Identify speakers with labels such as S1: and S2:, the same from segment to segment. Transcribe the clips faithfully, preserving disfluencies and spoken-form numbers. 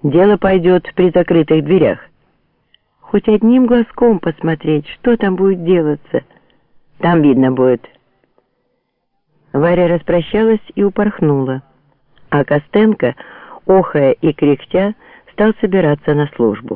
S1: Дело пойдет при закрытых дверях. Хоть одним глазком посмотреть, что там будет делаться. Там видно будет. Варя распрощалась и упорхнула, а Костенко, охая и кряхтя, стал собираться на службу.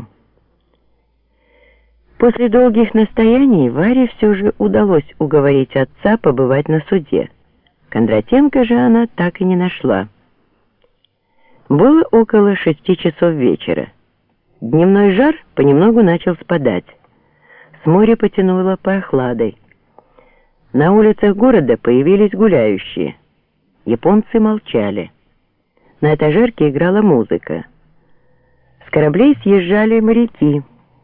S1: После долгих настояний Варе все же удалось уговорить отца побывать на суде. Кондратенко же она так и не нашла. Было около шести часов вечера. Дневной жар понемногу начал спадать. С моря потянуло прохладой. На улицах города появились гуляющие. Японцы молчали. На этажерке играла музыка. С кораблей съезжали моряки.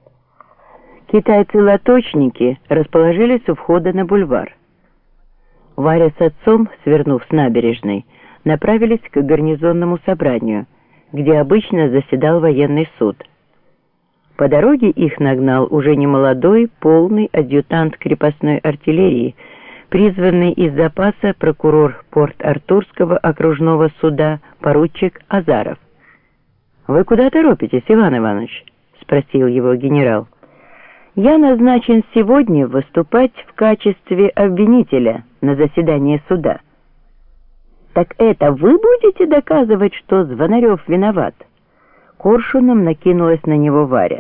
S1: Китайцы-лоточники расположились у входа на бульвар. Варя с отцом, свернув с набережной, направились к гарнизонному собранию, где обычно заседал военный суд. По дороге их нагнал уже немолодой, полный адъютант крепостной артиллерии, призванный из запаса прокурор Порт-Артурского окружного суда поручик Азаров. «Вы куда торопитесь, Иван Иванович?» — спросил его генерал. «Я назначен сегодня выступать в качестве обвинителя на заседании суда». «Так это вы будете доказывать, что Звонарев виноват?» Коршуном накинулась на него Варя.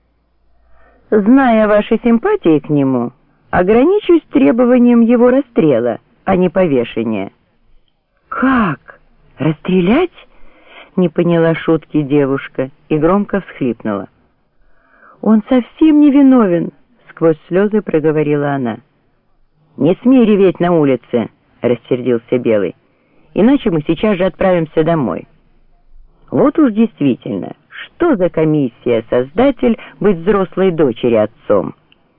S1: «Зная ваши симпатии к нему, ограничусь требованием его расстрела, а не повешения». «Как? Расстрелять?» — не поняла шутки девушка и громко всхлипнула. «Он совсем не виновен», — сквозь слезы проговорила она. «Не смей реветь на улице», — рассердился Белый, «иначе мы сейчас же отправимся домой». Вот уж действительно, что за комиссия, создатель, быть взрослой дочери отцом?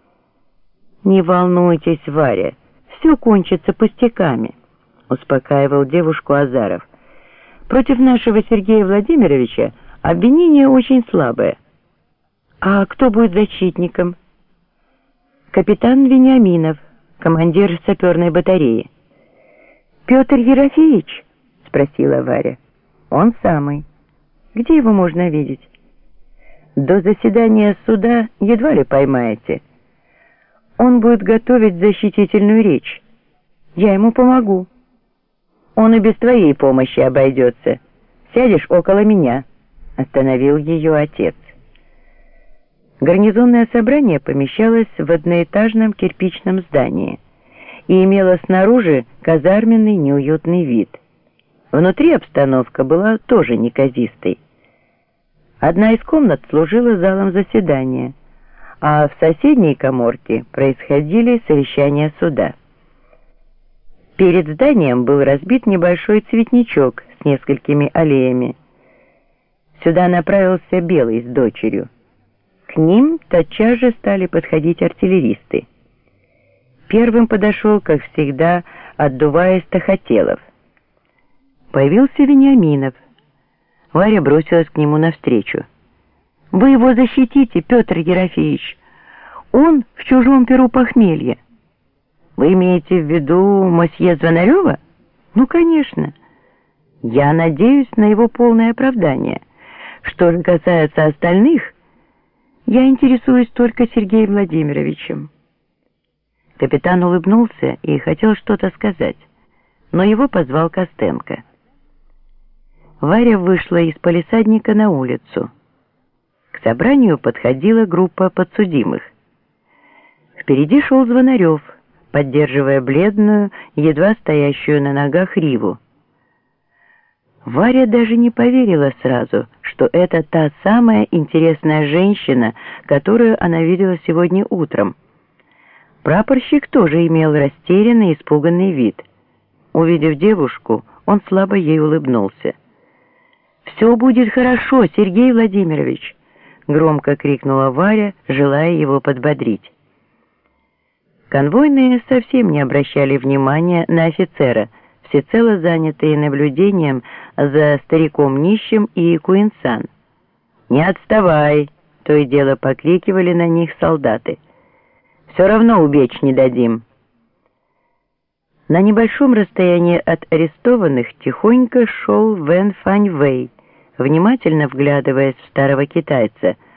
S1: «Не волнуйтесь, Варя, все кончится пустяками», — успокаивал девушку Азаров. «Против нашего Сергея Владимировича обвинение очень слабое». «А кто будет защитником?» «Капитан Вениаминов, командир саперной батареи». «Петр Ерофеевич?» — спросила Варя. «Он самый. Где его можно видеть?» «До заседания суда едва ли поймаете. Он будет готовить защитительную речь. Я ему помогу». «Он и без твоей помощи обойдется. Сядешь около меня», — остановил ее отец. Гарнизонное собрание помещалось в одноэтажном кирпичном здании и имело снаружи казарменный неуютный вид. Внутри обстановка была тоже неказистой. Одна из комнат служила залом заседания, а в соседней каморке происходили совещания суда. Перед зданием был разбит небольшой цветничок с несколькими аллеями. Сюда направился Белый с дочерью. К ним тотчас же стали подходить артиллеристы. Первым подошел, как всегда, отдуваясь Тахотелов. Появился Вениаминов. Варя бросилась к нему навстречу. «Вы его защитите, Петр Ерофеевич. Он в чужом перу похмелья». «Вы имеете в виду мосье Звонарева?» «Ну, конечно. Я надеюсь на его полное оправдание. Что же касается остальных, я интересуюсь только Сергеем Владимировичем». Капитан улыбнулся и хотел что-то сказать, но его позвал Костенко. Варя вышла из палисадника на улицу. К собранию подходила группа подсудимых. Впереди шел Звонарев, поддерживая бледную, едва стоящую на ногах Риву. Варя даже не поверила сразу, что это та самая интересная женщина, которую она видела сегодня утром. Прапорщик тоже имел растерянный, испуганный вид. Увидев девушку, он слабо ей улыбнулся. «Все будет хорошо, Сергей Владимирович!» — громко крикнула Варя, желая его подбодрить. Конвойные совсем не обращали внимания на офицера, всецело занятые наблюдением за стариком нищим и Куинсан. «Не отставай!» — то и дело покрикивали на них солдаты. «Все равно убечь не дадим!» На небольшом расстоянии от арестованных тихонько шел Вэн Фань Вэй внимательно вглядываясь в старого китайца,